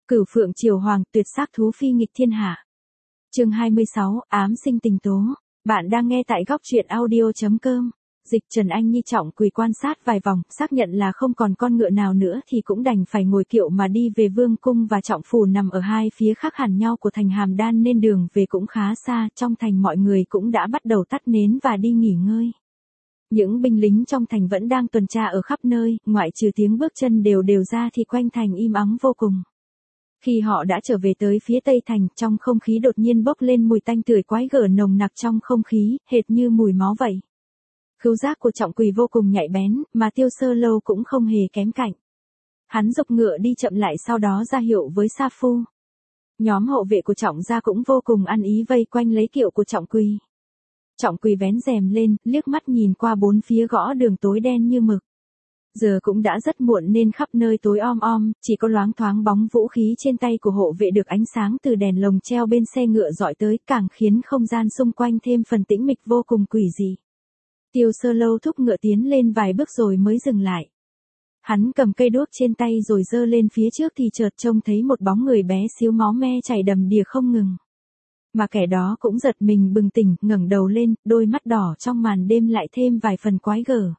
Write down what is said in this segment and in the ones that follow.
Cửu Phượng Triều Hoàng, tuyệt sắc thú phi nghịch thiên hạ. Chương 26, ám sinh tình tố. Bạn đang nghe tại góc truyện audio.com. Dịch Trần Anh Nhi trọng quỳ quan sát vài vòng, xác nhận là không còn con ngựa nào nữa thì cũng đành phải ngồi kiệu mà đi về vương cung, và trọng phủ nằm ở hai phía khác hẳn nhau của thành Hàm Đan nên đường về cũng khá xa. Trong thành mọi người cũng đã bắt đầu tắt nến và đi nghỉ ngơi. Những binh lính trong thành vẫn đang tuần tra ở khắp nơi, ngoại trừ tiếng bước chân đều đều ra thì quanh thành im ắng vô cùng. Khi họ đã trở về tới phía tây thành, trong không khí đột nhiên bốc lên mùi tanh tưởi quái gở nồng nặc trong không khí, hệt như mùi máu vậy. Khứu giác của Trọng Quỳ vô cùng nhạy bén, mà Tiêu Sơ Lâu cũng không hề kém cạnh. Hắn giục ngựa đi chậm lại, sau đó ra hiệu với Sa Phu. Nhóm hộ vệ của Trọng gia cũng vô cùng ăn ý vây quanh lấy kiệu của Trọng Quỳ. Trọng Quỳ vén rèm lên, liếc mắt nhìn qua bốn phía gõ đường tối đen như mực. Giờ cũng đã rất muộn nên khắp nơi tối om om, chỉ có loáng thoáng bóng vũ khí trên tay của hộ vệ được ánh sáng từ đèn lồng treo bên xe ngựa dọi tới, càng khiến không gian xung quanh thêm phần tĩnh mịch vô cùng quỷ dị. Tiêu Sơ Lâu thúc ngựa tiến lên vài bước rồi mới dừng lại. Hắn cầm cây đuốc trên tay rồi giơ lên phía trước thì chợt trông thấy một bóng người bé xíu máu me chảy đầm đìa không ngừng. Mà kẻ đó cũng giật mình bừng tỉnh, ngẩng đầu lên, đôi mắt đỏ trong màn đêm lại thêm vài phần quái gở.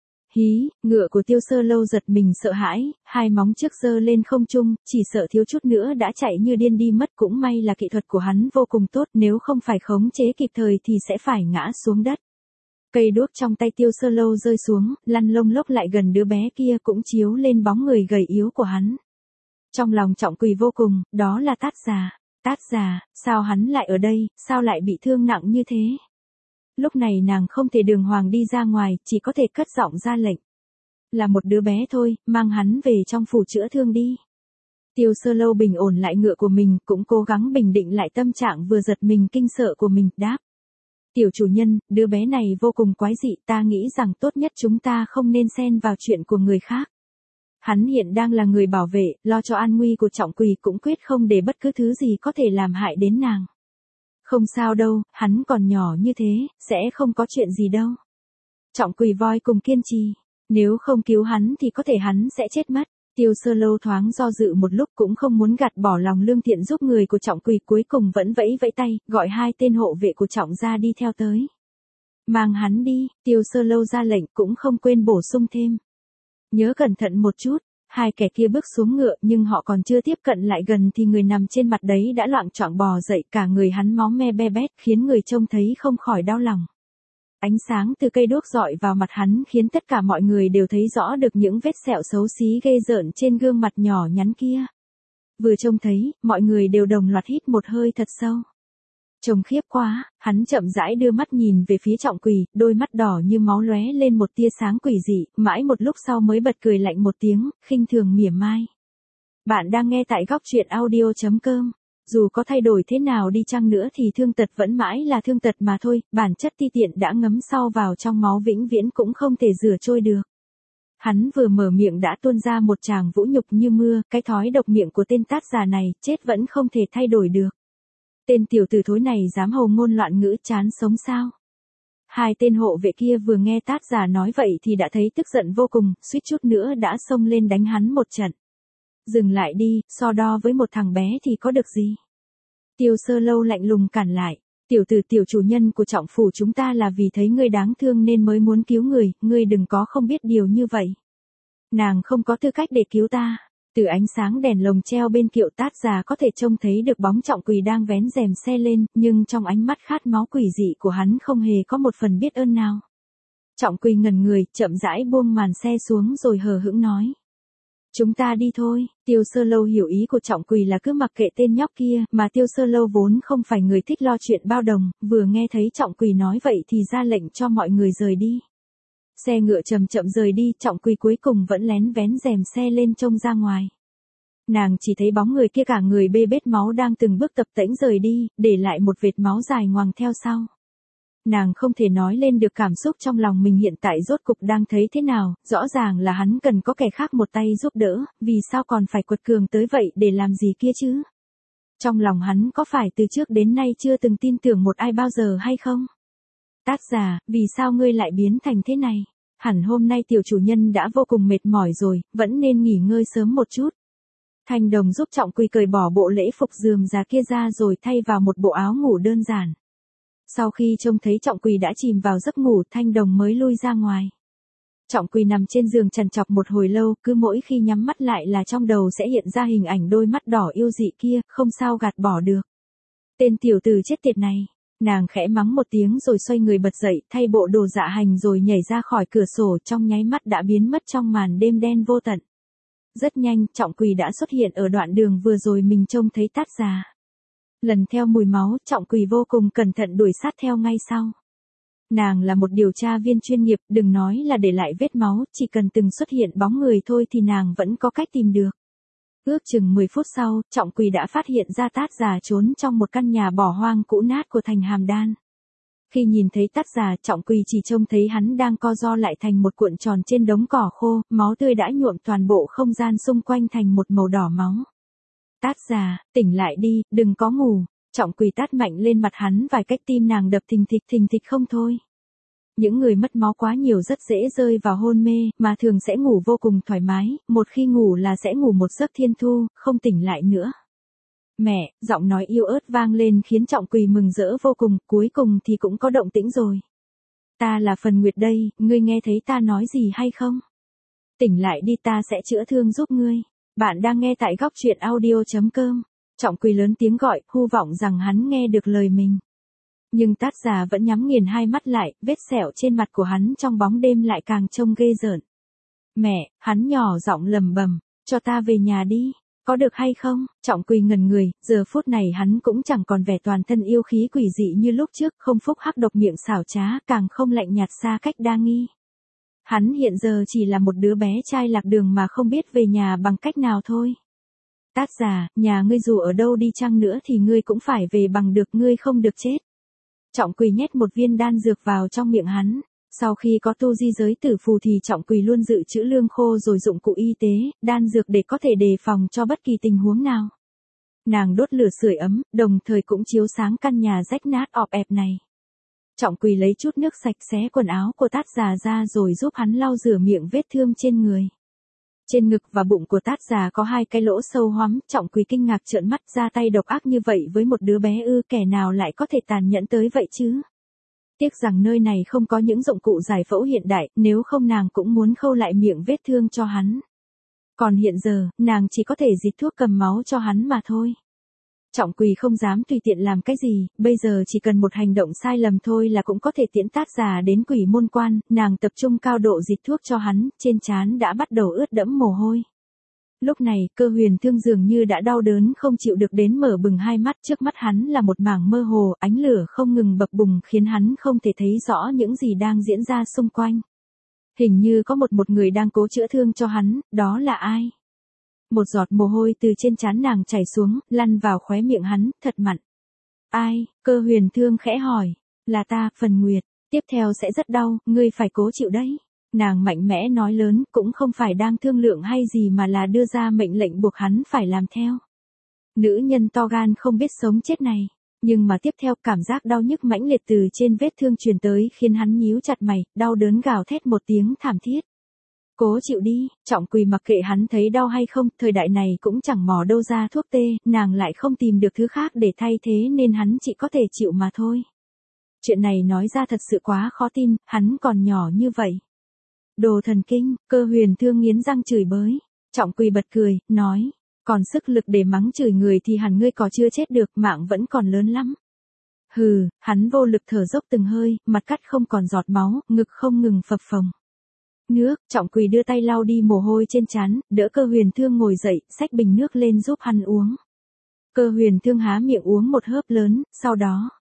Hí, ngựa của Tiêu Sơ Lâu giật mình sợ hãi, hai móng trước giơ lên không trung, chỉ sợ thiếu chút nữa đã chạy như điên đi mất. Cũng may là kỹ thuật của hắn vô cùng tốt, nếu không phải khống chế kịp thời thì sẽ phải ngã xuống đất. Cây đuốc trong tay Tiêu Sơ Lâu rơi xuống, lăn lông lốc lại gần đứa bé kia, cũng chiếu lên bóng người gầy yếu của hắn. Trong lòng Trọng Quỳ vô cùng, đó là Tát già. Tát già, sao hắn lại ở đây, sao lại bị thương nặng như thế? Lúc này nàng không thể đường hoàng đi ra ngoài, chỉ có thể cất giọng ra lệnh. Là một đứa bé thôi, mang hắn về trong phủ chữa thương đi. Tiêu Sơ Lâu bình ổn lại ngựa của mình, cũng cố gắng bình định lại tâm trạng vừa giật mình kinh sợ của mình, đáp. Tiểu chủ nhân, đứa bé này vô cùng quái dị, ta nghĩ rằng tốt nhất chúng ta không nên xen vào chuyện của người khác. Hắn hiện đang là người bảo vệ, lo cho an nguy của Trọng Quỳ, cũng quyết không để bất cứ thứ gì có thể làm hại đến nàng. Không sao đâu, hắn còn nhỏ như thế, sẽ không có chuyện gì đâu. Trọng Quỳ voi cùng kiên trì, nếu không cứu hắn thì có thể hắn sẽ chết mất. Tiêu Sơ Lâu thoáng do dự một lúc, cũng không muốn gạt bỏ lòng lương thiện giúp người của Trọng Quỳ, cuối cùng vẫn vẫy vẫy tay, gọi hai tên hộ vệ của Trọng gia đi theo tới. Mang hắn đi, Tiêu Sơ Lâu ra lệnh, cũng không quên bổ sung thêm. Nhớ cẩn thận một chút. Hai kẻ kia bước xuống ngựa, nhưng họ còn chưa tiếp cận lại gần thì người nằm trên mặt đấy đã loạng choạng bò dậy, cả người hắn máu me be bét, khiến người trông thấy không khỏi đau lòng. Ánh sáng từ cây đuốc dọi vào mặt hắn khiến tất cả mọi người đều thấy rõ được những vết sẹo xấu xí ghê rợn trên gương mặt nhỏ nhắn kia. Vừa trông thấy, mọi người đều đồng loạt hít một hơi thật sâu. Trông khiếp quá, hắn chậm rãi đưa mắt nhìn về phía Trọng Quỳ, đôi mắt đỏ như máu lóe lên một tia sáng quỷ dị, mãi một lúc sau mới bật cười lạnh một tiếng, khinh thường mỉa mai. Bạn đang nghe tại góc truyện audio.com. Dù có thay đổi thế nào đi chăng nữa thì thương tật vẫn mãi là thương tật mà thôi, bản chất ti tiện đã ngấm sâu vào trong máu vĩnh viễn cũng không thể rửa trôi được. Hắn vừa mở miệng đã tuôn ra một tràng vũ nhục như mưa, cái thói độc miệng của tên Tát già này, chết vẫn không thể thay đổi được. Tên tiểu tử thối này dám hồ ngôn loạn ngữ, chán sống sao? Hai tên hộ vệ kia vừa nghe Tát già nói vậy thì đã thấy tức giận vô cùng, suýt chút nữa đã xông lên đánh hắn một trận. Dừng lại đi, so đo với một thằng bé thì có được gì? Tiêu Sơ Lâu lạnh lùng cản lại. Tiểu tử, tiểu chủ nhân của Trọng phủ chúng ta là vì thấy ngươi đáng thương nên mới muốn cứu người, ngươi đừng có không biết điều như vậy. Nàng không có tư cách để cứu ta. Từ ánh sáng đèn lồng treo bên kiệu Tát già có thể trông thấy được bóng Trọng Quỳ đang vén rèm xe lên, nhưng trong ánh mắt khát máu quỷ dị của hắn không hề có một phần biết ơn nào. Trọng Quỳ ngẩn người, chậm rãi buông màn xe xuống rồi hờ hững nói. Chúng ta đi thôi. Tiêu Sơ Lâu hiểu ý của Trọng Quỳ là cứ mặc kệ tên nhóc kia, mà Tiêu Sơ Lâu vốn không phải người thích lo chuyện bao đồng, vừa nghe thấy Trọng Quỳ nói vậy thì ra lệnh cho mọi người rời đi. Xe ngựa chậm chậm rời đi, Trọng Quỳ cuối cùng vẫn lén vén rèm xe lên trông ra ngoài. Nàng chỉ thấy bóng người kia cả người bê bết máu đang từng bước tập tễnh rời đi, để lại một vệt máu dài ngoằng theo sau. Nàng không thể nói lên được cảm xúc trong lòng mình hiện tại rốt cục đang thấy thế nào, rõ ràng là hắn cần có kẻ khác một tay giúp đỡ, vì sao còn phải quật cường tới vậy để làm gì kia chứ? Trong lòng hắn có phải từ trước đến nay chưa từng tin tưởng một ai bao giờ hay không? Tát già, vì sao ngươi lại biến thành thế này? Hẳn hôm nay tiểu chủ nhân đã vô cùng mệt mỏi rồi, vẫn nên nghỉ ngơi sớm một chút. Thanh Đồng giúp Trọng Quỳ cởi bỏ bộ lễ phục rườm rà kia ra rồi thay vào một bộ áo ngủ đơn giản. Sau khi trông thấy Trọng Quỳ đã chìm vào giấc ngủ, Thanh Đồng mới lui ra ngoài. Trọng Quỳ nằm trên giường trằn trọc một hồi lâu, cứ mỗi khi nhắm mắt lại là trong đầu sẽ hiện ra hình ảnh đôi mắt đỏ yêu dị kia, không sao gạt bỏ được. Tên tiểu tử chết tiệt này. Nàng khẽ mắng một tiếng rồi xoay người bật dậy, thay bộ đồ dạ hành rồi nhảy ra khỏi cửa sổ, trong nháy mắt đã biến mất trong màn đêm đen vô tận. Rất nhanh, Trọng Quỳ đã xuất hiện ở đoạn đường vừa rồi mình trông thấy Tát già. Lần theo mùi máu, Trọng Quỳ vô cùng cẩn thận đuổi sát theo ngay sau. Nàng là một điều tra viên chuyên nghiệp, đừng nói là để lại vết máu, chỉ cần từng xuất hiện bóng người thôi thì nàng vẫn có cách tìm được. Ước chừng 10 phút sau, Trọng Quỳ đã phát hiện ra Tát già trốn trong một căn nhà bỏ hoang cũ nát của thành Hàm Đan. Khi nhìn thấy Tát già, Trọng Quỳ chỉ trông thấy hắn đang co ro lại thành một cuộn tròn trên đống cỏ khô, máu tươi đã nhuộm toàn bộ không gian xung quanh thành một màu đỏ máu. Tát già, tỉnh lại đi, đừng có ngủ. Trọng Quỳ tát mạnh lên mặt hắn vài cách, tim nàng đập thình thịch không thôi. Những người mất máu quá nhiều rất dễ rơi vào hôn mê, mà thường sẽ ngủ vô cùng thoải mái, một khi ngủ là sẽ ngủ một giấc thiên thu, không tỉnh lại nữa. Mẹ, giọng nói yếu ớt vang lên khiến Trọng Quỳ mừng rỡ vô cùng, cuối cùng thì cũng có động tĩnh rồi. Ta là Phần Nguyệt đây, ngươi nghe thấy ta nói gì hay không? Tỉnh lại đi, ta sẽ chữa thương giúp ngươi. Bạn đang nghe tại góc truyện audio.com. Trọng Quỳ lớn tiếng gọi, hy vọng rằng hắn nghe được lời mình. Nhưng Tát già vẫn nhắm nghiền hai mắt lại, vết sẹo trên mặt của hắn trong bóng đêm lại càng trông ghê rợn. Mẹ, hắn nhỏ giọng lầm bầm, cho ta về nhà đi, có được hay không? Trọng Quỳ ngẩn người, giờ phút này hắn cũng chẳng còn vẻ toàn thân yêu khí quỷ dị như lúc trước, không phúc hắc độc miệng xảo trá, càng không lạnh nhạt xa cách đa nghi. Hắn hiện giờ chỉ là một đứa bé trai lạc đường mà không biết về nhà bằng cách nào thôi. Tát già, nhà ngươi dù ở đâu đi chăng nữa thì ngươi cũng phải về bằng được, ngươi không được chết. Trọng Quỳ nhét một viên đan dược vào trong miệng hắn. Sau khi có tu di giới tử phù thì Trọng Quỳ luôn dự trữ lương khô rồi dụng cụ y tế, đan dược để có thể đề phòng cho bất kỳ tình huống nào. Nàng đốt lửa sưởi ấm, đồng thời cũng chiếu sáng căn nhà rách nát ọp ẹp này. Trọng Quỳ lấy chút nước sạch xé quần áo của Tát già ra rồi giúp hắn lau rửa miệng vết thương trên người. Trên ngực và bụng của Tát già có 2 cái lỗ sâu hoắm, Trọng Quỳ kinh ngạc trợn mắt, ra tay độc ác như vậy với một đứa bé ư, kẻ nào lại có thể tàn nhẫn tới vậy chứ? Tiếc rằng nơi này không có những dụng cụ giải phẫu hiện đại, nếu không nàng cũng muốn khâu lại miệng vết thương cho hắn. Còn hiện giờ, nàng chỉ có thể dịch thuốc cầm máu cho hắn mà thôi. Trọng Quỳ không dám tùy tiện làm cái gì, bây giờ chỉ cần một hành động sai lầm thôi là cũng có thể tiễn Tát già đến Quỷ Môn Quan, nàng tập trung cao độ dịch thuốc cho hắn, trên trán đã bắt đầu ướt đẫm mồ hôi. Lúc này, Cơ Huyền Thương dường như đã đau đớn không chịu được đến mở bừng hai mắt, trước mắt hắn là một mảng mơ hồ, ánh lửa không ngừng bập bùng khiến hắn không thể thấy rõ những gì đang diễn ra xung quanh. Hình như có một người đang cố chữa thương cho hắn, đó là ai? Một giọt mồ hôi từ trên trán nàng chảy xuống, lăn vào khóe miệng hắn, thật mặn. Ai? Cơ Huyền Thương khẽ hỏi. Là ta, Phần Nguyệt. Tiếp theo sẽ rất đau, ngươi phải cố chịu đấy. Nàng mạnh mẽ nói lớn, cũng không phải đang thương lượng hay gì mà là đưa ra mệnh lệnh buộc hắn phải làm theo. Nữ nhân to gan không biết sống chết này. Nhưng mà tiếp theo cảm giác đau nhức mãnh liệt từ trên vết thương truyền tới khiến hắn nhíu chặt mày, đau đớn gào thét một tiếng thảm thiết. Cố chịu đi, Trọng Quỳ mặc kệ hắn thấy đau hay không, thời đại này cũng chẳng mò đâu ra thuốc tê, nàng lại không tìm được thứ khác để thay thế nên hắn chỉ có thể chịu mà thôi. Chuyện này nói ra thật sự quá khó tin, hắn còn nhỏ như vậy. Đồ thần kinh, Cơ Huyền Thương nghiến răng chửi bới. Trọng Quỳ bật cười, nói, còn sức lực để mắng chửi người thì hẳn ngươi có chưa chết được, mạng vẫn còn lớn lắm. Hừ, hắn vô lực thở dốc từng hơi, mặt cắt không còn giọt máu, ngực không ngừng phập phồng. Nước, Trọng Quỳ đưa tay lau đi mồ hôi trên trán, đỡ Cơ Huyền Thương ngồi dậy, xách bình nước lên giúp hắn uống. Cơ Huyền Thương há miệng uống một hớp lớn, sau đó.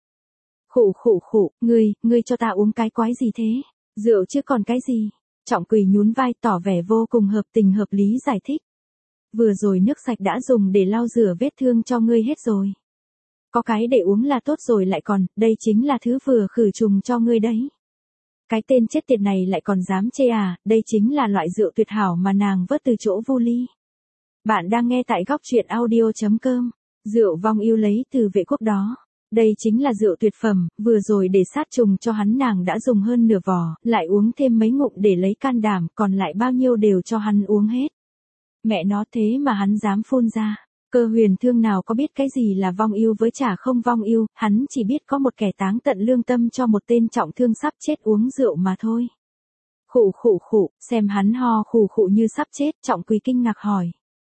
Khụ, ngươi cho ta uống cái quái gì thế? Rượu chứ còn cái gì? Trọng Quỳ nhún vai tỏ vẻ vô cùng hợp tình hợp lý giải thích. Vừa rồi nước sạch đã dùng để lau rửa vết thương cho ngươi hết rồi. Có cái để uống là tốt rồi lại còn, đây chính là thứ vừa khử trùng cho ngươi đấy. Cái tên chết tiệt này lại còn dám chê à, đây chính là loại rượu tuyệt hảo mà nàng vớt từ chỗ Vu Ly. Bạn đang nghe tại góc truyện audio.com, rượu vong yêu lấy từ Vệ Quốc đó. Đây chính là rượu tuyệt phẩm, vừa rồi để sát trùng cho hắn nàng đã dùng hơn nửa vò, lại uống thêm mấy ngụm để lấy can đảm, còn lại bao nhiêu đều cho hắn uống hết. Mẹ nó, thế mà hắn dám phun ra. Cơ Huyền Thương nào có biết cái gì là vong ưu với chả không vong ưu, hắn chỉ biết có một kẻ táng tận lương tâm cho một tên trọng thương sắp chết uống rượu mà thôi. Khụ khụ khụ, xem hắn ho khụ khụ như sắp chết, Trọng Quỳ kinh ngạc hỏi.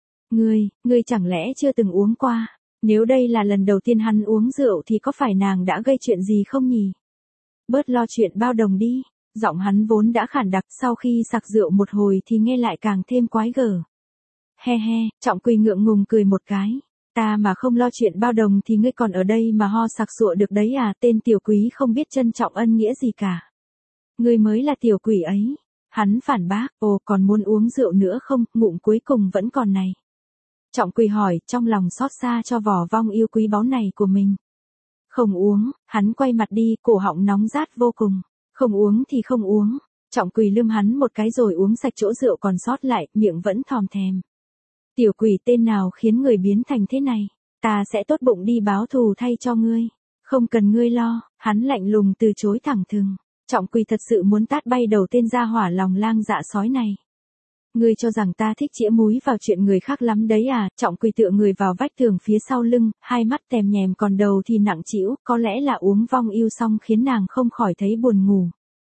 Ngươi chẳng lẽ chưa từng uống qua? Nếu đây là lần đầu tiên hắn uống rượu thì có phải nàng đã gây chuyện gì không nhỉ? Bớt lo chuyện bao đồng đi. Giọng hắn vốn đã khản đặc, sau khi sặc rượu một hồi thì nghe lại càng thêm quái gở. He he, Trọng Quỳ ngượng ngùng cười một cái. Ta mà không lo chuyện bao đồng thì ngươi còn ở đây mà ho sặc sụa được đấy à, tên tiểu quý không biết trân trọng ân nghĩa gì cả. Ngươi mới là tiểu quỷ ấy. Hắn phản bác, ồ còn muốn uống rượu nữa không, ngụm cuối cùng vẫn còn này. Trọng Quỳ hỏi, trong lòng xót xa cho vỏ vong yêu quý báu này của mình. Không uống, hắn quay mặt đi, cổ họng nóng rát vô cùng. Không uống thì không uống. Trọng Quỳ lườm hắn một cái rồi uống sạch chỗ rượu còn sót lại, miệng vẫn thòm thèm. Tiểu quỷ tên nào khiến người biến thành thế này? Ta sẽ tốt bụng đi báo thù thay cho ngươi. Không cần ngươi lo, hắn lạnh lùng từ chối thẳng thừng. Trọng Quỳ thật sự muốn tát bay đầu tên gia hỏa lòng lang dạ sói này. Ngươi cho rằng ta thích chĩa múi vào chuyện người khác lắm đấy à? Trọng Quỳ tựa người vào vách tường phía sau lưng, hai mắt tèm nhèm còn đầu thì nặng trĩu, có lẽ là uống vong yêu xong khiến nàng không khỏi thấy buồn ngủ.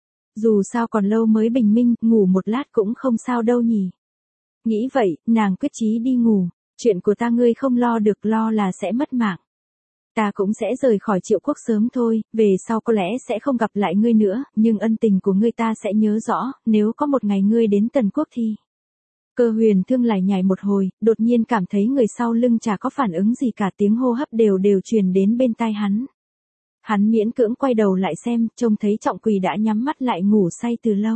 Dù sao còn lâu mới bình minh, ngủ một lát cũng không sao đâu nhỉ. Nghĩ vậy, nàng quyết chí đi ngủ. Chuyện của ta ngươi không lo được, lo là sẽ mất mạng. Ta cũng sẽ rời khỏi Triệu Quốc sớm thôi, về sau có lẽ sẽ không gặp lại ngươi nữa, nhưng ân tình của ngươi ta sẽ nhớ rõ, nếu có một ngày ngươi đến Tần Quốc thì... Cơ Huyền Thương lải nhải một hồi, đột nhiên cảm thấy người sau lưng chả có phản ứng gì cả, tiếng hô hấp đều truyền đến bên tai hắn. Hắn miễn cưỡng quay đầu lại xem, trông thấy Trọng Quỳ đã nhắm mắt lại ngủ say từ lâu.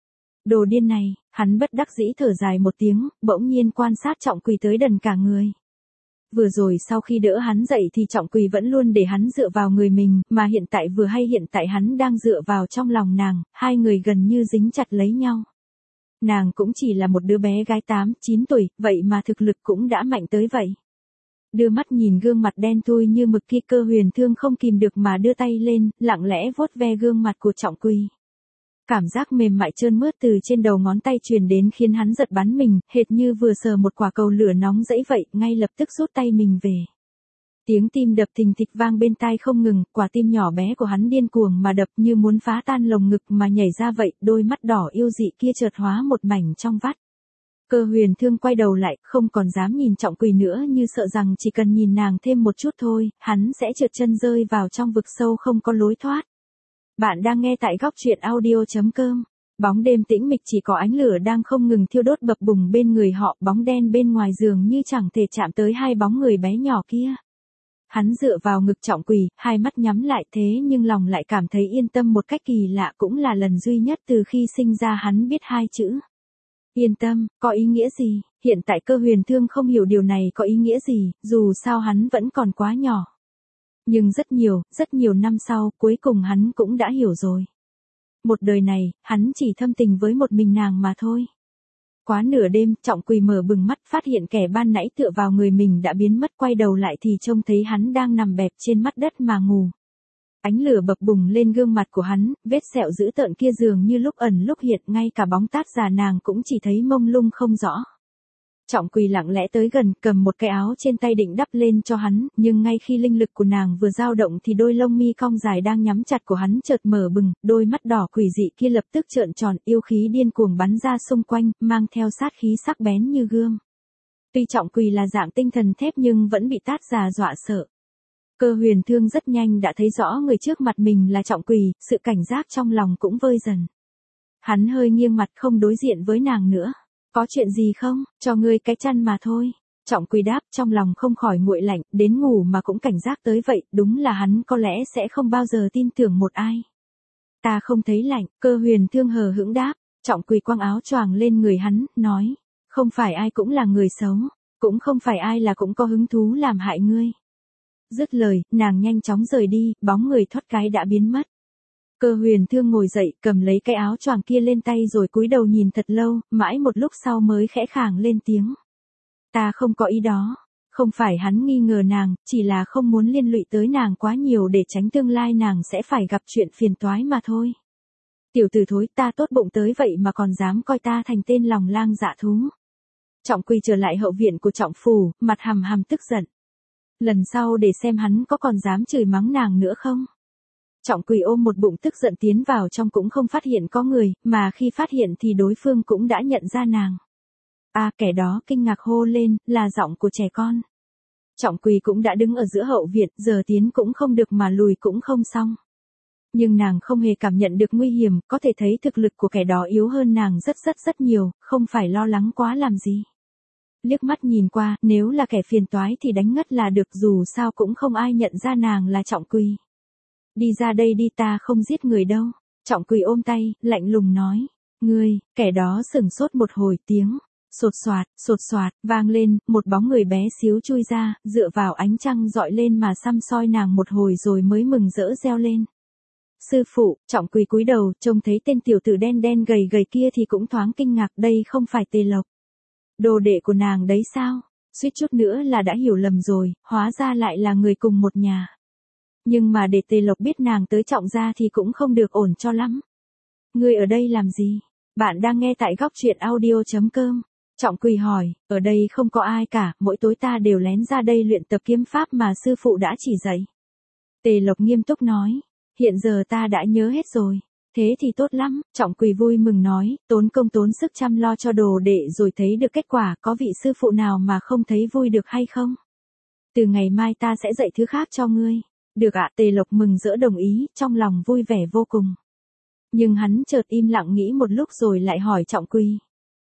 Đồ điên này, hắn bất đắc dĩ thở dài một tiếng, bỗng nhiên quan sát Trọng Quỳ tới đần cả người. Vừa rồi sau khi đỡ hắn dậy thì Trọng Quỳ vẫn luôn để hắn dựa vào người mình, mà hiện tại hắn đang dựa vào trong lòng nàng, hai người gần như dính chặt lấy nhau. Nàng cũng chỉ là một đứa bé gái 8-9 tuổi, vậy mà thực lực cũng đã mạnh tới vậy. Đưa mắt nhìn gương mặt đen thui như mực kia, Cơ Huyền Thương không kìm được mà đưa tay lên, lặng lẽ vuốt ve gương mặt của Trọng Quỳ. Cảm giác mềm mại trơn mướt từ trên đầu ngón tay truyền đến khiến hắn giật bắn mình, hệt như vừa sờ một quả cầu lửa nóng dẫy vậy, ngay lập tức rút tay mình về. Tiếng tim đập thình thịch vang bên tai không ngừng, quả tim nhỏ bé của hắn điên cuồng mà đập như muốn phá tan lồng ngực mà nhảy ra vậy, đôi mắt đỏ yêu dị kia chợt hóa một mảnh trong vắt. Cơ Huyền Thương quay đầu lại, không còn dám nhìn Trọng Quỳ nữa, như sợ rằng chỉ cần nhìn nàng thêm một chút thôi, hắn sẽ trượt chân rơi vào trong vực sâu không có lối thoát. Bạn đang nghe tại góc truyện audio.com. Bóng đêm tĩnh mịch, chỉ có ánh lửa đang không ngừng thiêu đốt bập bùng bên người họ, bóng đen bên ngoài giường như chẳng thể chạm tới hai bóng người bé nhỏ kia. Hắn dựa vào ngực Trọng Quỳ, hai mắt nhắm lại, thế nhưng lòng lại cảm thấy yên tâm một cách kỳ lạ, cũng là lần duy nhất từ khi sinh ra hắn biết hai chữ. Yên tâm, có ý nghĩa gì? Hiện tại Cơ Huyền Thương không hiểu điều này có ý nghĩa gì, dù sao hắn vẫn còn quá nhỏ. Nhưng rất nhiều năm sau, cuối cùng hắn cũng đã hiểu rồi. Một đời này, hắn chỉ thâm tình với một mình nàng mà thôi. Quá nửa đêm, Trọng Quỳ mở bừng mắt, phát hiện kẻ ban nãy tựa vào người mình đã biến mất, quay đầu lại thì trông thấy hắn đang nằm bẹp trên mặt đất mà ngủ. Ánh lửa bập bùng lên gương mặt của hắn, vết sẹo dữ tợn kia dường như lúc ẩn lúc hiện, ngay cả bóng tát già nàng cũng chỉ thấy mông lung không rõ. Trọng Quỳ lặng lẽ tới gần, cầm một cái áo trên tay định đắp lên cho hắn, nhưng ngay khi linh lực của nàng vừa dao động thì đôi lông mi cong dài đang nhắm chặt của hắn chợt mở bừng, đôi mắt đỏ quỷ dị kia lập tức trợn tròn, yêu khí điên cuồng bắn ra xung quanh, mang theo sát khí sắc bén như gươm. Tuy Trọng Quỳ là dạng tinh thần thép nhưng vẫn bị tát già dọa sợ. Cơ Huyền Thương rất nhanh đã thấy rõ người trước mặt mình là Trọng Quỳ, sự cảnh giác trong lòng cũng vơi dần. Hắn hơi nghiêng mặt không đối diện với nàng nữa. Có chuyện gì không? Cho ngươi cái chăn mà thôi. Trọng Quỳ đáp, trong lòng không khỏi nguội lạnh, đến ngủ mà cũng cảnh giác tới vậy, đúng là hắn có lẽ sẽ không bao giờ tin tưởng một ai. Ta không thấy lạnh, Cơ Huyền Thương hờ hững đáp. Trọng Quỳ quăng áo choàng lên người hắn, nói, không phải ai cũng là người xấu, cũng không phải ai là cũng có hứng thú làm hại ngươi. Dứt lời, nàng nhanh chóng rời đi, bóng người thoát cái đã biến mất. Cơ Huyền Thương ngồi dậy, cầm lấy cái áo choàng kia lên tay rồi cúi đầu nhìn thật lâu, mãi một lúc sau mới khẽ khàng lên tiếng. Ta không có ý đó. Không phải hắn nghi ngờ nàng, chỉ là không muốn liên lụy tới nàng quá nhiều để tránh tương lai nàng sẽ phải gặp chuyện phiền toái mà thôi. Tiểu tử thối, ta tốt bụng tới vậy mà còn dám coi ta thành tên lòng lang dạ thú. Trọng Quỳ trở lại hậu viện của Trọng phủ, mặt hằm hằm tức giận. Lần sau để xem hắn có còn dám chửi mắng nàng nữa không. Trọng Quỳ ôm một bụng tức giận tiến vào trong cũng không phát hiện có người, mà khi phát hiện thì đối phương cũng đã nhận ra nàng. À, kẻ đó kinh ngạc hô lên, là giọng của trẻ con. Trọng Quỳ cũng đã đứng ở giữa hậu viện, giờ tiến cũng không được mà lùi cũng không xong. Nhưng nàng không hề cảm nhận được nguy hiểm, có thể thấy thực lực của kẻ đó yếu hơn nàng rất nhiều, không phải lo lắng quá làm gì. Liếc mắt nhìn qua, nếu là kẻ phiền toái thì đánh ngất là được, dù sao cũng không ai nhận ra nàng là Trọng Quỳ. Đi ra đây đi, ta không giết người đâu. Trọng Quỳ ôm tay, lạnh lùng nói. Ngươi, kẻ đó sửng sốt một hồi, tiếng sột soạt, vang lên, một bóng người bé xíu chui ra, dựa vào ánh trăng dọi lên mà săm soi nàng một hồi rồi mới mừng rỡ reo lên. Sư phụ. Trọng Quỳ cúi đầu, trông thấy tên tiểu tử đen đen gầy gầy kia thì cũng thoáng kinh ngạc, đây không phải Tề Lộc. Đồ đệ của nàng đấy sao? Suýt chút nữa là đã hiểu lầm rồi, hóa ra lại là người cùng một nhà. Nhưng mà để Tề Lộc biết nàng tới Trọng gia thì cũng không được ổn cho lắm. Ngươi ở đây làm gì? Bạn đang nghe tại góc truyện audio.com. Trọng Quỳ hỏi, ở đây không có ai cả, mỗi tối ta đều lén ra đây luyện tập kiếm pháp mà sư phụ đã chỉ dạy. Tề Lộc nghiêm túc nói, hiện giờ ta đã nhớ hết rồi. Thế thì tốt lắm, Trọng Quỳ vui mừng nói, tốn công tốn sức chăm lo cho đồ đệ rồi thấy được kết quả, có vị sư phụ nào mà không thấy vui được hay không? Từ ngày mai ta sẽ dạy thứ khác cho ngươi. Được ạ. Tề Lộc mừng rỡ đồng ý, trong lòng vui vẻ vô cùng. Nhưng hắn chợt im lặng nghĩ một lúc rồi lại hỏi Trọng Quỳ.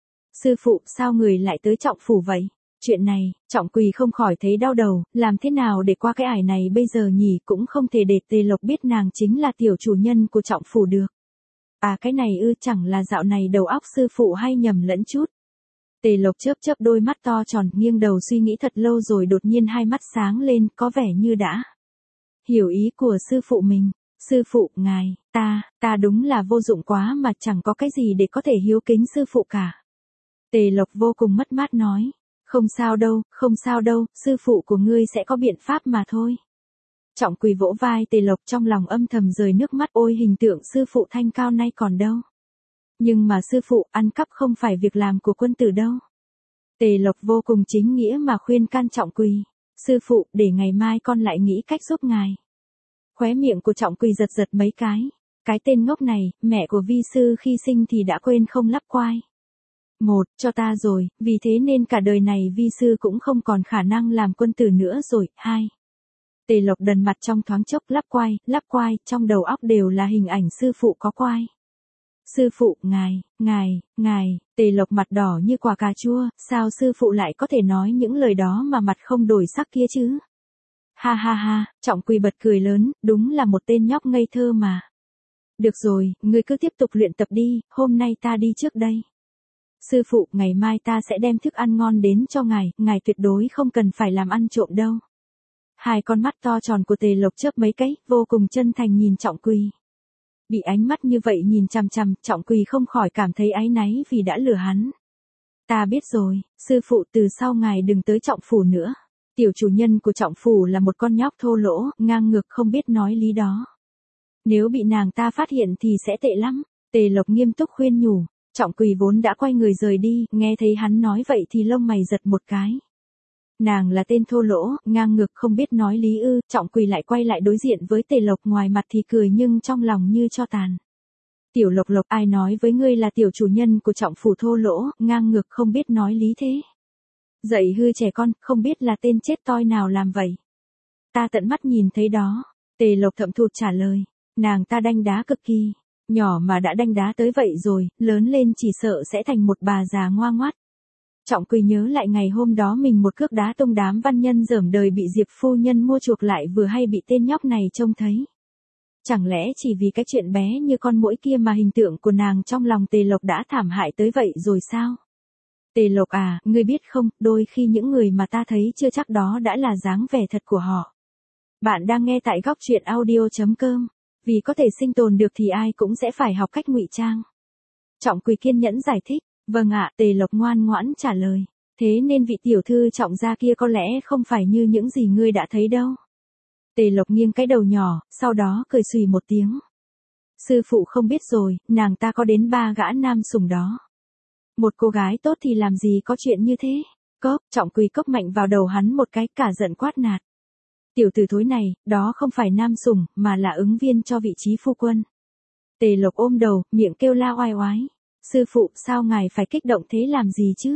Sư phụ, sao người lại tới Trọng phủ vậy? Chuyện này, Trọng Quỳ không khỏi thấy đau đầu, làm thế nào để qua cái ải này bây giờ nhỉ, cũng không thể để Tề Lộc biết nàng chính là tiểu chủ nhân của Trọng phủ được. À, cái này chẳng là dạo này đầu óc sư phụ hay nhầm lẫn chút. Tề Lộc chớp chớp đôi mắt to tròn, nghiêng đầu suy nghĩ thật lâu rồi đột nhiên hai mắt sáng lên, có vẻ như đã hiểu ý của sư phụ mình. Sư phụ, ngài, ta đúng là vô dụng quá mà chẳng có cái gì để có thể hiếu kính sư phụ cả. Tề Lộc vô cùng mất mát nói. Không sao đâu, sư phụ của ngươi sẽ có biện pháp mà thôi. Trọng Quỳ vỗ vai Tề Lộc, trong lòng âm thầm rơi nước mắt, ôi hình tượng sư phụ thanh cao nay còn đâu. Nhưng mà sư phụ, ăn cắp không phải việc làm của quân tử đâu. Tề Lộc vô cùng chính nghĩa mà khuyên can Trọng Quỳ. Sư phụ, để ngày mai con lại nghĩ cách giúp ngài. Khóe miệng của Trọng Quỳ giật mấy cái. Cái tên ngốc này, mẹ của vi sư khi sinh thì đã quên không lắp quai. Một, cho ta rồi, vì thế nên cả đời này vi sư cũng không còn khả năng làm quân tử nữa rồi. Hai. Tề Lộc đần mặt trong thoáng chốc, lắp quai, trong đầu óc đều là hình ảnh sư phụ có quai. Sư phụ, ngài, Tề Lộc mặt đỏ như quả cà chua, sao sư phụ lại có thể nói những lời đó mà mặt không đổi sắc kia chứ? Ha, Trọng Quỳ bật cười lớn, đúng là một tên nhóc ngây thơ mà. Được rồi, ngươi cứ tiếp tục luyện tập đi, hôm nay ta đi trước đây. Sư phụ, ngày mai ta sẽ đem thức ăn ngon đến cho ngài tuyệt đối không cần phải làm ăn trộm đâu. Hai con mắt to tròn của Tề Lộc chớp mấy cái, vô cùng chân thành nhìn Trọng Quỳ. Bị ánh mắt như vậy nhìn chằm chằm, Trọng Quỳ không khỏi cảm thấy áy náy vì đã lừa hắn. Ta biết rồi, sư phụ, từ sau ngài đừng tới Trọng phủ nữa. Tiểu chủ nhân của Trọng phủ là một con nhóc thô lỗ, ngang ngược không biết nói lý đó. Nếu bị nàng ta phát hiện thì sẽ tệ lắm. Tề Lộc nghiêm túc khuyên nhủ. Trọng Quỳ vốn đã quay người rời đi, nghe thấy hắn nói vậy thì lông mày giật một cái. Nàng là tên thô lỗ, ngang ngược không biết nói lý ư? Trọng Quỳ lại quay lại đối diện với Tề Lộc, ngoài mặt thì cười nhưng trong lòng như tro tàn. Tiểu Lộc, ai nói với ngươi là tiểu chủ nhân của Trọng phủ thô lỗ, ngang ngược không biết nói lý thế? Dạy hư trẻ con, không biết là tên chết toi nào làm vậy? Ta tận mắt nhìn thấy đó. Tề Lộc thậm thụt trả lời. Nàng ta đanh đá cực kỳ. Nhỏ mà đã đanh đá tới vậy rồi, lớn lên chỉ sợ sẽ thành một bà già ngoa ngoắt. Trọng Quỳ nhớ lại ngày hôm đó mình một cước đá tung đám văn nhân dởm đời bị Diệp phu nhân mua chuộc lại vừa hay bị tên nhóc này trông thấy. Chẳng lẽ chỉ vì cái chuyện bé như con muỗi kia mà hình tượng của nàng trong lòng Tề Lộc đã thảm hại tới vậy rồi sao? Tề Lộc à, ngươi biết không, đôi khi những người mà ta thấy chưa chắc đó đã là dáng vẻ thật của họ. Bạn đang nghe tại góc truyện audio.com. Vì có thể sinh tồn được thì ai cũng sẽ phải học cách ngụy trang. Trọng Quỳ kiên nhẫn giải thích. Vâng ạ. Tề Lộc ngoan ngoãn trả lời. Thế nên vị tiểu thư Trọng gia kia có lẽ không phải như những gì ngươi đã thấy đâu. Tề Lộc nghiêng cái đầu nhỏ, sau đó cười xùy một tiếng. Sư phụ không biết rồi, nàng ta có đến 3 gã nam sủng đó. Một cô gái tốt thì làm gì có chuyện như thế. Cốc, Trọng Quỳ cốc mạnh vào đầu hắn một cái, cả giận quát nạt. Tiểu tử thối này, đó không phải nam sủng, mà là ứng viên cho vị trí phu quân. Tề Lộc ôm đầu, miệng kêu la oai oái. Sư phụ, sao ngài phải kích động thế làm gì chứ?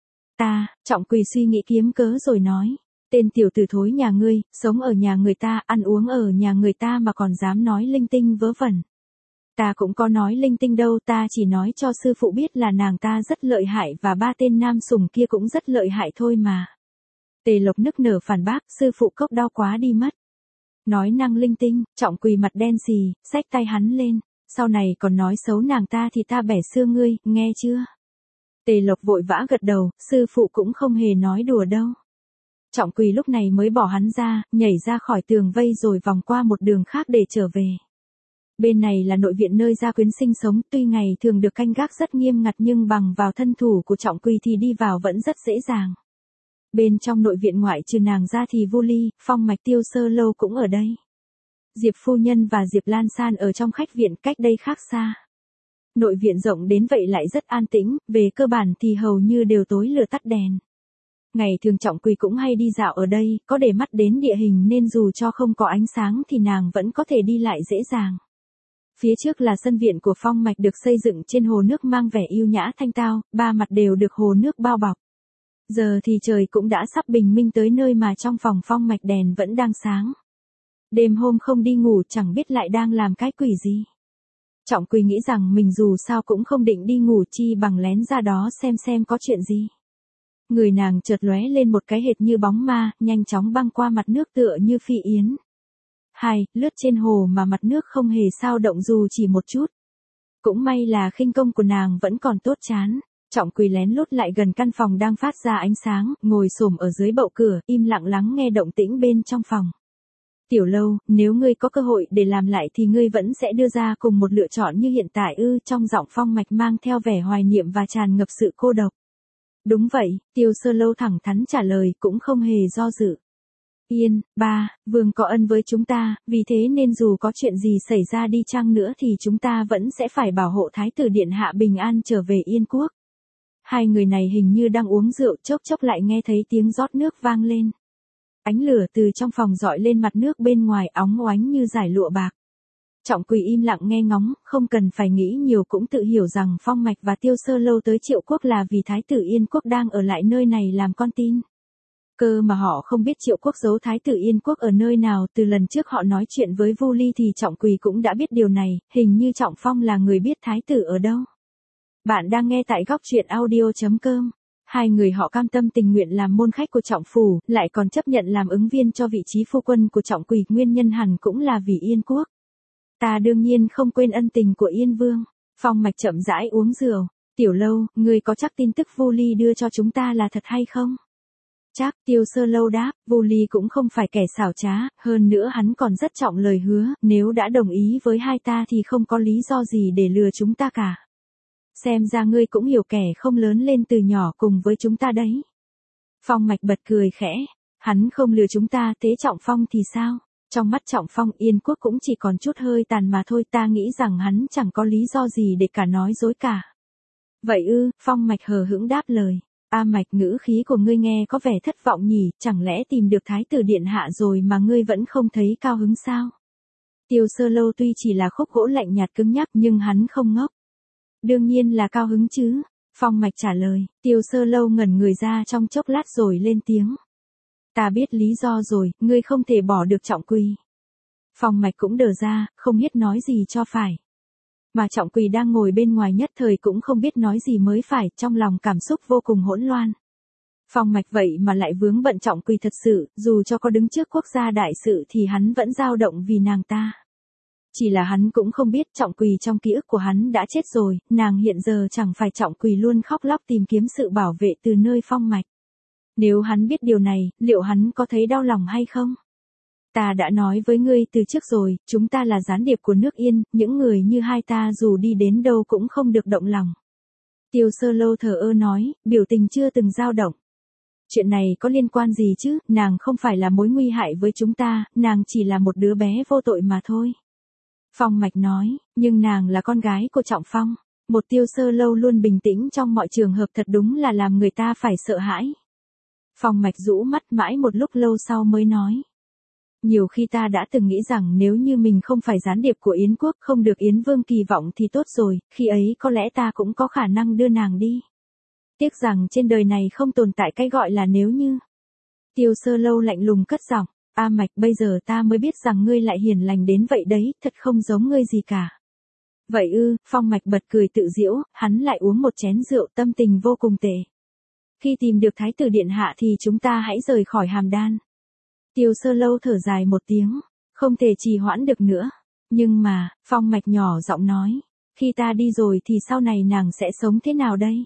Trọng Quỳ suy nghĩ kiếm cớ rồi nói. Tên tiểu tử thối nhà ngươi, sống ở nhà người ta, ăn uống ở nhà người ta mà còn dám nói linh tinh vớ vẩn. Ta cũng có nói linh tinh đâu, ta chỉ nói cho sư phụ biết là nàng ta rất lợi hại và ba tên nam sủng kia cũng rất lợi hại thôi mà. Tề Lộc nức nở phản bác, sư phụ Cốc đau quá đi mất. Nói năng linh tinh, Trọng Quỳ mặt đen xì, xách tay hắn lên. Sau này còn nói xấu nàng ta thì ta bẻ xương ngươi, nghe chưa? Tề Lộc vội vã gật đầu, sư phụ cũng không hề nói đùa đâu. Trọng Quỳ lúc này mới bỏ hắn ra, nhảy ra khỏi tường vây rồi vòng qua một đường khác để trở về. Bên này là nội viện nơi Gia Quyến sinh sống, tuy ngày thường được canh gác rất nghiêm ngặt nhưng bằng vào thân thủ của Trọng Quỳ thì đi vào vẫn rất dễ dàng. Bên trong nội viện ngoại trừ nàng ra thì Vu Ly, Phong Mạch, Tiêu Sơ Lâu cũng ở đây. Diệp phu nhân và Diệp Lan San ở trong khách viện cách đây khác xa. Nội viện rộng đến vậy lại rất an tĩnh, về cơ bản thì hầu như đều tối lửa tắt đèn. Ngày thường Trọng Quỳ cũng hay đi dạo ở đây, có để mắt đến địa hình nên dù cho không có ánh sáng thì nàng vẫn có thể đi lại dễ dàng. Phía trước là sân viện của Phong Mạch được xây dựng trên hồ nước mang vẻ yêu nhã thanh tao, ba mặt đều được hồ nước bao bọc. Giờ thì trời cũng đã sắp bình minh tới nơi mà trong phòng Phong Mạch đèn vẫn đang sáng. Đêm hôm không đi ngủ chẳng biết lại đang làm cái quỷ gì. Trọng Quỳ nghĩ rằng mình dù sao cũng không định đi ngủ chi bằng lén ra đó xem có chuyện gì. Người nàng chợt lóe lên một cái hệt như bóng ma, nhanh chóng băng qua mặt nước tựa như phi yến. Lướt trên hồ mà mặt nước không hề sao động dù chỉ một chút. Cũng may là khinh công của nàng vẫn còn tốt chán. Trọng Quỳ lén lút lại gần căn phòng đang phát ra ánh sáng, ngồi xổm ở dưới bậu cửa, im lặng lắng nghe động tĩnh bên trong phòng. Tiểu Lâu, nếu ngươi có cơ hội để làm lại thì ngươi vẫn sẽ đưa ra cùng một lựa chọn như hiện tại ư? Trong giọng Phong Mạch mang theo vẻ hoài niệm và tràn ngập sự cô độc. Đúng vậy, Tiêu Sơ Lâu thẳng thắn trả lời, cũng không hề do dự. Vương có ân với chúng ta, vì thế nên dù có chuyện gì xảy ra đi chăng nữa thì chúng ta vẫn sẽ phải bảo hộ Thái tử Điện Hạ bình an trở về Yên Quốc. Hai người này hình như đang uống rượu, chốc chốc lại nghe thấy tiếng rót nước vang lên. Ánh lửa từ trong phòng dọi lên mặt nước bên ngoài óng oánh như dải lụa bạc. Trọng Quỳ im lặng nghe ngóng, không cần phải nghĩ nhiều cũng tự hiểu rằng Phong Mạch và Tiêu Sơ Lâu tới Triệu Quốc là vì Thái tử Yên Quốc đang ở lại nơi này làm con tin. Cơ mà họ không biết Triệu Quốc giấu Thái tử Yên Quốc ở nơi nào, từ lần trước họ nói chuyện với Vu Ly thì Trọng Quỳ cũng đã biết điều này, hình như Trọng Phong là người biết Thái tử ở đâu. Bạn đang nghe tại góc truyện audio.com. Hai người họ cam tâm tình nguyện làm môn khách của Trọng Phủ, lại còn chấp nhận làm ứng viên cho vị trí phu quân của Trọng Quỳ, nguyên nhân hẳn cũng là vì Yên Quốc. Ta đương nhiên không quên ân tình của Yên Vương. Phong Mạch chậm rãi uống rượu. Tiểu Lâu, ngươi có chắc tin tức Vu Ly đưa cho chúng ta là thật hay không? Chắc, Tiêu Sơ Lâu đáp, Vu Ly cũng không phải kẻ xảo trá, hơn nữa hắn còn rất trọng lời hứa, nếu đã đồng ý với hai ta thì không có lý do gì để lừa chúng ta cả. Xem ra ngươi cũng hiểu kẻ không lớn lên từ nhỏ cùng với chúng ta đấy. Phong Mạch bật cười khẽ, hắn không lừa chúng ta, thế Trọng Phong thì sao? Trong mắt Trọng Phong, Yên Quốc cũng chỉ còn chút hơi tàn mà thôi, ta nghĩ rằng hắn chẳng có lý do gì để cả nói dối cả. Vậy ư? Phong Mạch hờ hững đáp lời. Mạch, ngữ khí của ngươi nghe có vẻ thất vọng nhỉ, chẳng lẽ tìm được Thái tử Điện Hạ rồi mà ngươi vẫn không thấy cao hứng sao? Tiêu Sơ Lâu tuy chỉ là khúc gỗ lạnh nhạt cứng nhắc nhưng hắn không ngốc. Đương nhiên là cao hứng chứ. Phong Mạch trả lời. Tiêu Sơ Lâu ngẩn người ra trong chốc lát rồi lên tiếng. Ta biết lý do rồi, ngươi không thể bỏ được Trọng Quỳ. Phong Mạch cũng đờ ra, không biết nói gì cho phải. Mà Trọng Quỳ đang ngồi bên ngoài nhất thời cũng không biết nói gì mới phải, trong lòng cảm xúc vô cùng hỗn loạn. Phong Mạch vậy mà lại vướng bận Trọng Quỳ thật sự, dù cho có đứng trước quốc gia đại sự thì hắn vẫn dao động vì nàng ta. Chỉ là hắn cũng không biết Trọng Quỳ trong ký ức của hắn đã chết rồi, nàng hiện giờ chẳng phải Trọng Quỳ luôn khóc lóc tìm kiếm sự bảo vệ từ nơi Phong Mạch. Nếu hắn biết điều này, liệu hắn có thấy đau lòng hay không? Ta đã nói với ngươi từ trước rồi, chúng ta là gián điệp của nước Yên, những người như hai ta dù đi đến đâu cũng không được động lòng. Tiêu Sơ Lâu thờ ơ nói, biểu tình chưa từng dao động. Chuyện này có liên quan gì chứ, nàng không phải là mối nguy hại với chúng ta, nàng chỉ là một đứa bé vô tội mà thôi. Phong Mạch nói, nhưng nàng là con gái của Trọng Phong. Một Tiêu Sơ Lâu luôn bình tĩnh trong mọi trường hợp thật đúng là làm người ta phải sợ hãi. Phong Mạch rũ mắt mãi một lúc lâu sau mới nói. Nhiều khi ta đã từng nghĩ rằng nếu như mình không phải gián điệp của Yến quốc, không được Yến Vương kỳ vọng thì tốt rồi, khi ấy có lẽ ta cũng có khả năng đưa nàng đi. Tiếc rằng trên đời này không tồn tại cái gọi là nếu như. Tiêu Sơ Lâu lạnh lùng cất giọng, A Mạch, bây giờ ta mới biết rằng ngươi lại hiền lành đến vậy đấy, thật không giống ngươi gì cả. Vậy ư? Phong Mạch bật cười tự giễu, hắn lại uống một chén rượu, tâm tình vô cùng tệ. Khi tìm được Thái tử điện hạ thì chúng ta hãy rời khỏi Hàm Đan. Tiêu Sơ Lâu thở dài một tiếng, không thể trì hoãn được nữa. Nhưng mà, Phong Mạch nhỏ giọng nói, khi ta đi rồi thì sau này nàng sẽ sống thế nào đây?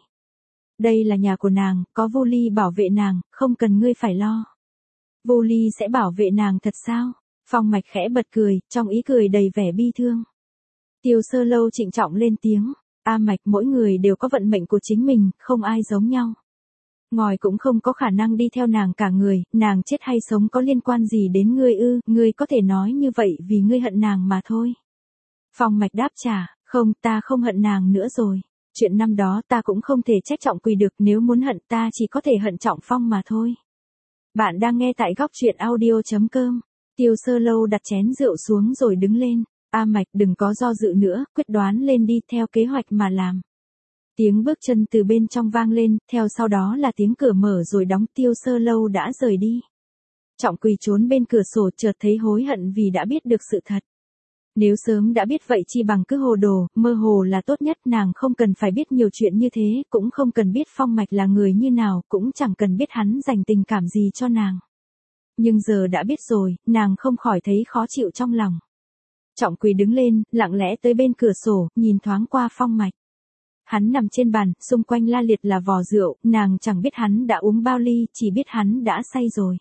Đây là nhà của nàng, có Vô Ly bảo vệ nàng, không cần ngươi phải lo. Vô Ly sẽ bảo vệ nàng thật sao? Phong Mạch khẽ bật cười, trong ý cười đầy vẻ bi thương. Tiêu Sơ Lâu trịnh trọng lên tiếng, A Mạch, mỗi người đều có vận mệnh của chính mình, không ai giống nhau. Ngòi cũng không có khả năng đi theo nàng cả người, nàng chết hay sống có liên quan gì đến ngươi ư? Ngươi có thể nói như vậy vì ngươi hận nàng mà thôi. Phong Mạch đáp trả, không, ta không hận nàng nữa rồi. Chuyện năm đó ta cũng không thể trách Trọng Quỳ được, nếu muốn hận ta chỉ có thể hận Trọng Phong mà thôi. Bạn đang nghe tại góc truyện audio.com. Tiêu Sơ Lâu đặt chén rượu xuống rồi đứng lên. A Mạch, đừng có do dự nữa, quyết đoán lên đi, theo kế hoạch mà làm. Tiếng bước chân từ bên trong vang lên, theo sau đó là tiếng cửa mở rồi đóng. Tiêu Sơ Lâu đã rời đi. Trọng Quỳ trốn bên cửa sổ, chợt thấy hối hận vì đã biết được sự thật. Nếu sớm đã biết vậy chi bằng cứ hồ đồ, mơ hồ là tốt nhất, nàng không cần phải biết nhiều chuyện như thế, cũng không cần biết Phong Mạch là người như nào, cũng chẳng cần biết hắn dành tình cảm gì cho nàng. Nhưng giờ đã biết rồi, nàng không khỏi thấy khó chịu trong lòng. Trọng Quỳ đứng lên, lặng lẽ tới bên cửa sổ, nhìn thoáng qua Phong Mạch. Hắn nằm trên bàn, xung quanh la liệt là vò rượu, nàng chẳng biết hắn đã uống bao ly, chỉ biết hắn đã say rồi.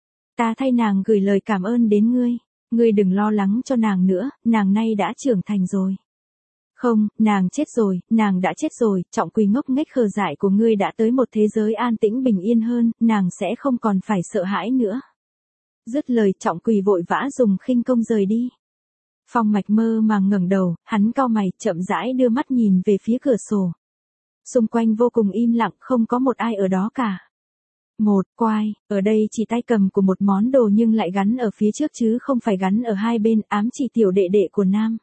Ta thay nàng gửi lời cảm ơn đến ngươi. Ngươi đừng lo lắng cho nàng nữa, nàng nay đã trưởng thành rồi. Không, nàng chết rồi, nàng đã chết rồi. Trọng Quỳ ngốc nghếch khờ dại của ngươi đã tới một thế giới an tĩnh bình yên hơn, nàng sẽ không còn phải sợ hãi nữa. Dứt lời, Trọng Quỳ vội vã dùng khinh công rời đi. Phong Mạch mơ màng ngẩng đầu, hắn cau mày, chậm rãi đưa mắt nhìn về phía cửa sổ. Xung quanh vô cùng im lặng, không có một ai ở đó cả. Một, quai, ở đây chỉ tay cầm của một món đồ nhưng lại gắn ở phía trước chứ không phải gắn ở hai bên, ám chỉ tiểu đệ đệ của Nam.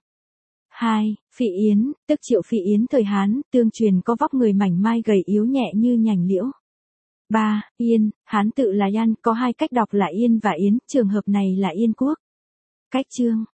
2. Phỉ Yến, tức Triệu Phỉ Yến thời Hán, tương truyền có vóc người mảnh mai gầy yếu nhẹ như nhành liễu. 3. Yên, Hán tự là Yan, có hai cách đọc là Yên và Yến, trường hợp này là Yên Quốc. Cách chương